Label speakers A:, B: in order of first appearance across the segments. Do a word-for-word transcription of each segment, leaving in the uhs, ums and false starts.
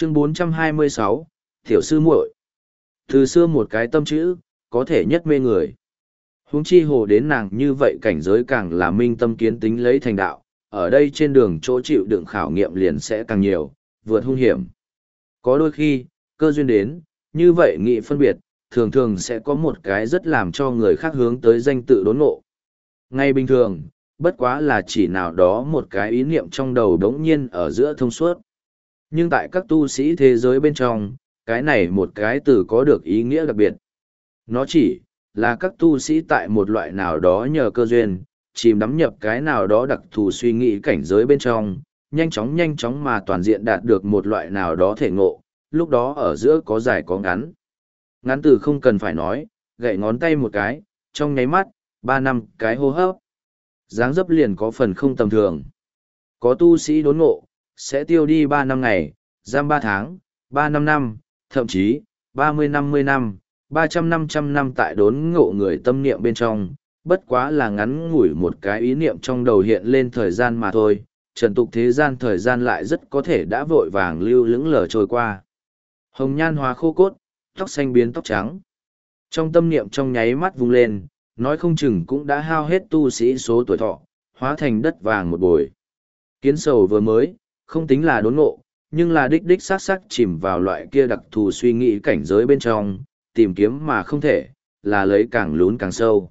A: Chương bốn trăm hai mươi sáu, Tiểu sư muội. Từ xưa một cái tâm chữ, có thể nhất mê người. Huống chi hồ đến nàng như vậy cảnh giới càng là minh tâm kiến tính lấy thành đạo, ở đây trên đường chỗ chịu đựng khảo nghiệm liền sẽ càng nhiều, vượt hung hiểm. Có đôi khi, cơ duyên đến, như vậy nghị phân biệt, thường thường sẽ có một cái rất làm cho người khác hướng tới danh tự đốn ngộ. Ngay bình thường, bất quá là chỉ nào đó một cái ý niệm trong đầu đống nhiên ở giữa thông suốt. Nhưng tại các tu sĩ thế giới bên trong, cái này một cái từ có được ý nghĩa đặc biệt. Nó chỉ là các tu sĩ tại một loại nào đó nhờ cơ duyên, chìm đắm nhập cái nào đó đặc thù suy nghĩ cảnh giới bên trong, nhanh chóng nhanh chóng mà toàn diện đạt được một loại nào đó thể ngộ, lúc đó ở giữa có dài có ngắn. Ngắn từ không cần phải nói, gậy ngón tay một cái, trong nháy mắt, ba năm cái hô hấp. Dáng dấp liền có phần không tầm thường. Có tu sĩ đốn ngộ, sẽ tiêu đi ba năm ngày, giam ba tháng, ba năm năm, thậm chí, ba mươi năm mươi năm, ba trăm năm trăm năm tại đốn ngộ người tâm niệm bên trong, bất quá là ngắn ngủi một cái ý niệm trong đầu hiện lên thời gian mà thôi, trần tục thế gian thời gian lại rất có thể đã vội vàng lưu lững lờ trôi qua. Hồng nhan hóa khô cốt, tóc xanh biến tóc trắng. Trong tâm niệm trong nháy mắt vung lên, nói không chừng cũng đã hao hết tu sĩ số tuổi thọ, hóa thành đất vàng một bồi. Kiến sầu vừa mới, không tính là đốn ngộ, nhưng là đích đích sát sắc chìm vào loại kia đặc thù suy nghĩ cảnh giới bên trong, tìm kiếm mà không thể, là lấy càng lún càng sâu.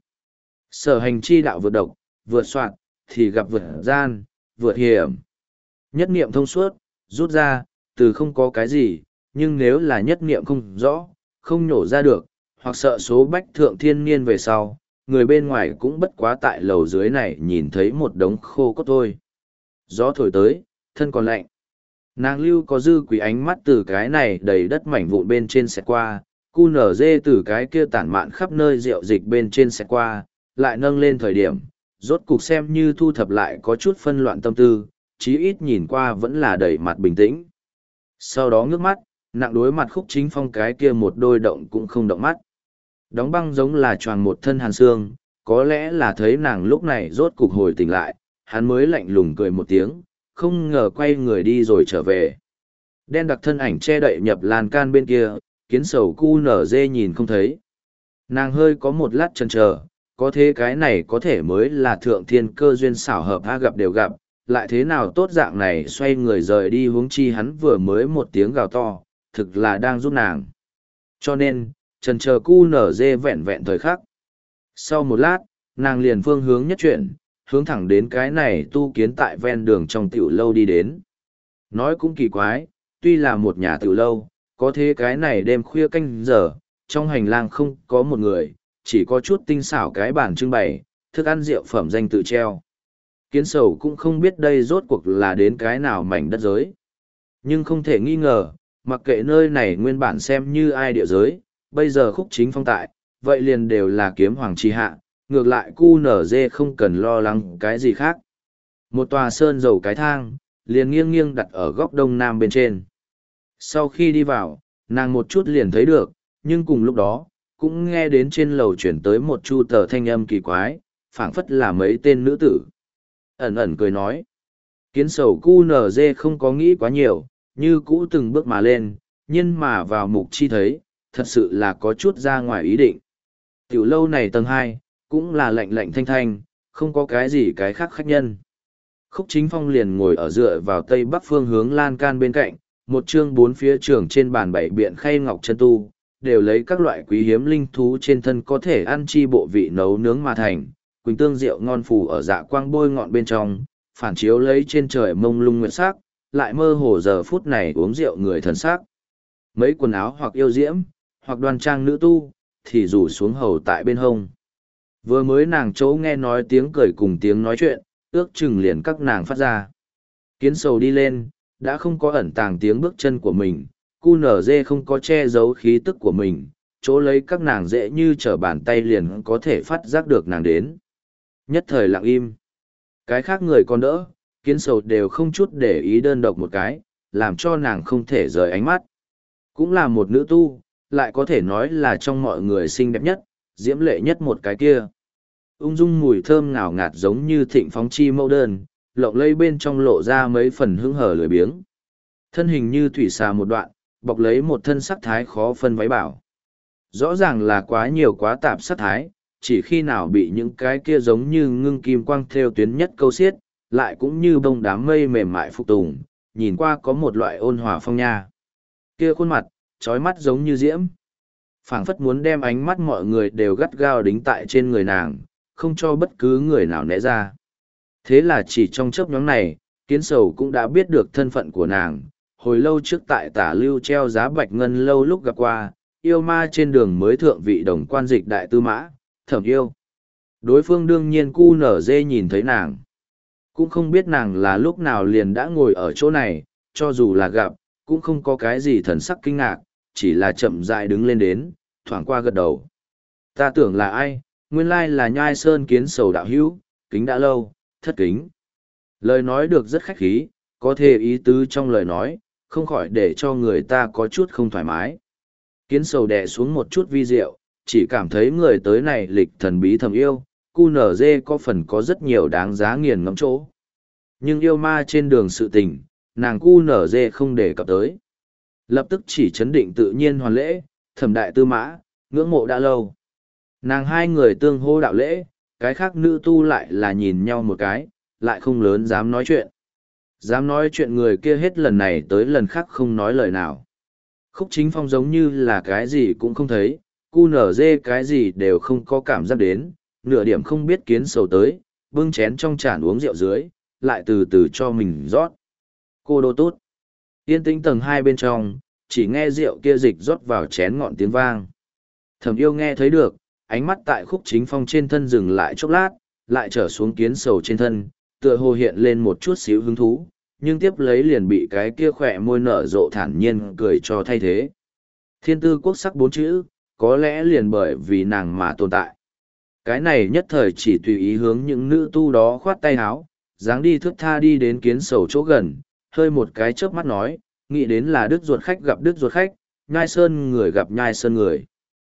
A: Sở hành chi đạo vượt độc, vượt soạn, thì gặp vượt gian, vượt hiểm. Nhất niệm thông suốt, rút ra, từ không có cái gì, nhưng nếu là nhất niệm không rõ, không nhổ ra được, hoặc sợ số bách thượng thiên niên về sau, người bên ngoài cũng bất quá tại lầu dưới này nhìn thấy một đống khô cốt thôi. Gió thổi tới, thân còn lạnh. Nàng lưu có dư quý ánh mắt từ cái này đầy đất mảnh vụn bên trên xẹt qua, cu nở dê từ cái kia tản mạn khắp nơi rượu dịch bên trên xẹt qua, lại nâng lên thời điểm, rốt cục xem như thu thập lại có chút phân loạn tâm tư, chí ít nhìn qua vẫn là đầy mặt bình tĩnh. Sau đó ngước mắt, nặng đối mặt Khúc Chính Phong cái kia một đôi động cũng không động mắt. Đóng băng giống là choàng một thân hàn xương, có lẽ là thấy nàng lúc này rốt cục hồi tỉnh lại, hắn mới lạnh lùng cười một tiếng, không ngờ quay người đi rồi trở về. Đen đặc thân ảnh che đậy nhập lan can bên kia, kiến sầu cu nở dê nhìn không thấy. Nàng hơi có một lát chần chờ, có thế cái này có thể mới là thượng thiên cơ duyên xảo hợp ha gặp đều gặp, lại thế nào tốt dạng này xoay người rời đi huống chi hắn vừa mới một tiếng gào to, thực là đang giúp nàng. Cho nên, chần chờ cu nở dê vẹn vẹn thời khắc. Sau một lát, nàng liền phương hướng nhất chuyển, hướng thẳng đến cái này tu kiến tại ven đường trong tiểu lâu đi đến. Nói cũng kỳ quái, tuy là một nhà tiểu lâu, có thế cái này đêm khuya canh giờ, trong hành lang không có một người, chỉ có chút tinh xảo cái bàn trưng bày, thức ăn rượu phẩm danh tự treo. Kiến sầu cũng không biết đây rốt cuộc là đến cái nào mảnh đất giới. Nhưng không thể nghi ngờ, mặc kệ nơi này nguyên bản xem như ai địa giới, bây giờ Khúc Chính Phong tại, vậy liền đều là kiếm hoàng tri hạ, ngược lại cu nở dê không cần lo lắng cái gì khác. Một tòa sơn dầu cái thang, liền nghiêng nghiêng đặt ở góc đông nam bên trên. Sau khi đi vào, nàng một chút liền thấy được, nhưng cùng lúc đó, cũng nghe đến trên lầu chuyển tới một chu tờ thanh âm kỳ quái, phảng phất là mấy tên nữ tử. Ẩn ẩn cười nói. Kiến sầu cu nở dê không có nghĩ quá nhiều, như cũ từng bước mà lên, nhưng mà vào mục chi thấy, thật sự là có chút ra ngoài ý định. Tiểu lâu này tầng hai cũng là lạnh lạnh thanh thanh, không có cái gì cái khác khách nhân. Khúc Chính Phong liền ngồi ở dựa vào tây bắc phương hướng lan can bên cạnh, một chương bốn phía trường trên bàn bảy biện khay ngọc chân tu, đều lấy các loại quý hiếm linh thú trên thân có thể ăn chi bộ vị nấu nướng mà thành, quỳnh tương rượu ngon phù ở dạ quang bôi ngọn bên trong, phản chiếu lấy trên trời mông lung nguyệt sắc, lại mơ hồ giờ phút này uống rượu người thần sắc. Mấy quần áo hoặc yêu diễm, hoặc đoan trang nữ tu, thì rủ xuống hầu tại bên hông. Vừa mới nàng chỗ nghe nói tiếng cười cùng tiếng nói chuyện, ước chừng liền các nàng phát ra. Kiến sầu đi lên, đã không có ẩn tàng tiếng bước chân của mình, cu nở dê không có che giấu khí tức của mình, chỗ lấy các nàng dễ như trở bàn tay liền có thể phát giác được nàng đến. Nhất thời lặng im. Cái khác người còn đỡ, kiến sầu đều không chút để ý đơn độc một cái, làm cho nàng không thể rời ánh mắt. Cũng là một nữ tu, lại có thể nói là trong mọi người xinh đẹp nhất, diễm lệ nhất một cái kia. Ung dung mùi thơm ngào ngạt giống như thịnh phóng chi mẫu đơn, lộng lây bên trong lộ ra mấy phần hứng hở lười biếng. Thân hình như thủy xà một đoạn, bọc lấy một thân sắc thái khó phân váy bảo. Rõ ràng là quá nhiều quá tạp sắc thái, chỉ khi nào bị những cái kia giống như ngưng kim quang theo tuyến nhất câu xiết, lại cũng như bông đám mây mềm mại phục tùng, nhìn qua có một loại ôn hòa phong nha. Kia khuôn mặt, trói mắt giống như diễm. Phảng phất muốn đem ánh mắt mọi người đều gắt gao đính tại trên người nàng, không cho bất cứ người nào né ra. Thế là chỉ trong chớp nhoáng này, Kiến Sầu cũng đã biết được thân phận của nàng. Hồi lâu trước tại Tả Lưu treo giá bạch ngân lâu lúc gặp qua, yêu ma trên đường mới thượng vị đồng quan dịch đại tư mã, Thẩm Yêu. Đối phương đương nhiên cu nở dê nhìn thấy nàng. Cũng không biết nàng là lúc nào liền đã ngồi ở chỗ này, cho dù là gặp, cũng không có cái gì thần sắc kinh ngạc, chỉ là chậm rãi đứng lên đến, thoảng qua gật đầu. Ta tưởng là ai, nguyên lai là Nhai Sơn Kiến Sầu đạo hữu, kính đã lâu, thất kính. Lời nói được rất khách khí, có thể ý tứ trong lời nói, không khỏi để cho người ta có chút không thoải mái. Kiến Sầu đè xuống một chút vi diệu, chỉ cảm thấy người tới này lịch thần bí thầm yêu, cu nở dê có phần có rất nhiều đáng giá nghiền ngẫm chỗ. Nhưng yêu ma trên đường sự tình, nàng cu nở dê không để cập tới. Lập tức chỉ chấn định tự nhiên hoàn lễ, Thẩm đại tư mã, ngưỡng mộ đã lâu. Nàng hai người tương hô đạo lễ, cái khác nữ tu lại là nhìn nhau một cái, lại không lớn dám nói chuyện. Dám nói chuyện người kia hết lần này tới lần khác không nói lời nào. Khúc Chính Phong giống như là cái gì cũng không thấy, cu nở dê cái gì đều không có cảm giác đến, nửa điểm không biết Kiến Sầu tới, bưng chén trong chản uống rượu dưới, lại từ từ cho mình rót. Cô đô tốt. Yên tĩnh tầng hai bên trong, chỉ nghe rượu kia dịch rót vào chén ngọn tiếng vang. Thẩm Yêu nghe thấy được, ánh mắt tại Khúc Chính Phong trên thân dừng lại chốc lát, lại trở xuống Kiến Sầu trên thân, tựa hồ hiện lên một chút xíu hứng thú, nhưng tiếp lấy liền bị cái kia khỏe môi nở rộ thản nhiên cười cho thay thế. Thiên tư quốc sắc bốn chữ, có lẽ liền bởi vì nàng mà tồn tại. Cái này nhất thời chỉ tùy ý hướng những nữ tu đó khoát tay háo, dáng đi thước tha đi đến Kiến Sầu chỗ gần, hơi một cái chớp mắt nói, nghĩ đến là đứt ruột khách gặp đứt ruột khách, Nhai Sơn người gặp Nhai Sơn người.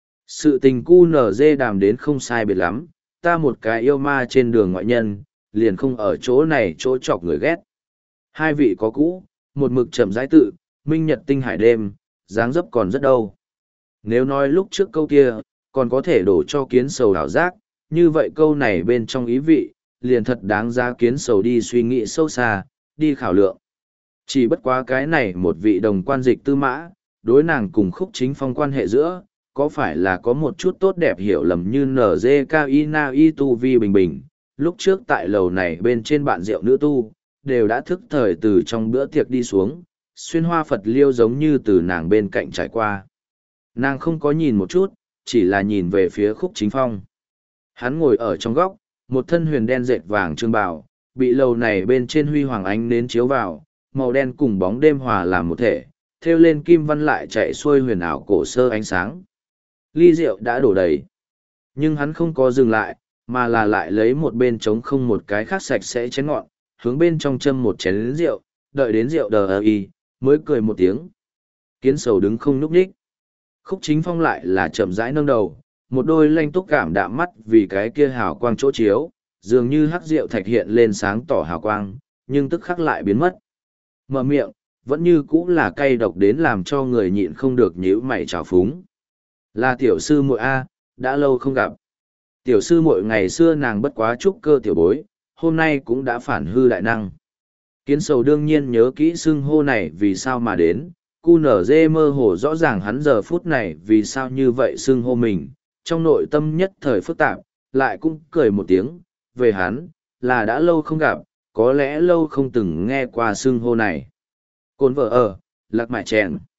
A: Sự tình cu nở dê đàm đến không sai biệt lắm, ta một cái yêu ma trên đường ngoại nhân, liền không ở chỗ này chỗ chọc người ghét. Hai vị có cũ, một mực chậm rãi tự, minh nhật tinh hải đêm, dáng dấp còn rất đâu. Nếu nói lúc trước câu kia, còn có thể đổ cho Kiến Sầu đảo giác, như vậy câu này bên trong ý vị, liền thật đáng giá Kiến Sầu đi suy nghĩ sâu xa, đi khảo lượng. Chỉ bất quá cái này một vị đồng quan dịch tư mã, đối nàng cùng Khúc Chính Phong quan hệ giữa, có phải là có một chút tốt đẹp hiểu lầm như nờ dê ca i na i tu vi bình bình, lúc trước tại lầu này bên trên bạn rượu nữ tu, đều đã thức thời từ trong bữa tiệc đi xuống, xuyên hoa Phật liêu giống như từ nàng bên cạnh trải qua. Nàng không có nhìn một chút, chỉ là nhìn về phía Khúc Chính Phong. Hắn ngồi ở trong góc, một thân huyền đen dệt vàng trương bào, bị lầu này bên trên huy hoàng ánh nến chiếu vào, màu đen cùng bóng đêm hòa làm một thể, thêu lên kim văn lại chạy xuôi huyền ảo cổ sơ ánh sáng. Ly rượu đã đổ đầy, nhưng hắn không có dừng lại, mà là lại lấy một bên trống không một cái khác sạch sẽ chén ngọn, hướng bên trong châm một chén rượu, đợi đến rượu đờ ơ y, mới cười một tiếng. Kiến Sầu đứng không núp nhích. Khúc Chính Phong lại là chậm rãi nâng đầu, một đôi lanh túc cảm đạm mắt vì cái kia hào quang chỗ chiếu, dường như hắc rượu thạch hiện lên sáng tỏ hào quang, nhưng tức khắc lại biến mất. Mở miệng, vẫn như cũ là cay độc đến làm cho người nhịn không được nhíu mày trào phúng. Là tiểu sư muội A, đã lâu không gặp. Tiểu sư muội ngày xưa nàng bất quá trúc cơ tiểu bối, hôm nay cũng đã phản hư đại năng. Kiến Sầu đương nhiên nhớ kỹ xưng hô này vì sao mà đến, cu nở dê mơ hồ rõ ràng hắn giờ phút này vì sao như vậy xưng hô mình, trong nội tâm nhất thời phức tạp, lại cũng cười một tiếng, về hắn, là đã lâu không gặp, có lẽ lâu không từng nghe qua xưng hô này. Cồn vợ ở, lạc mại chèn.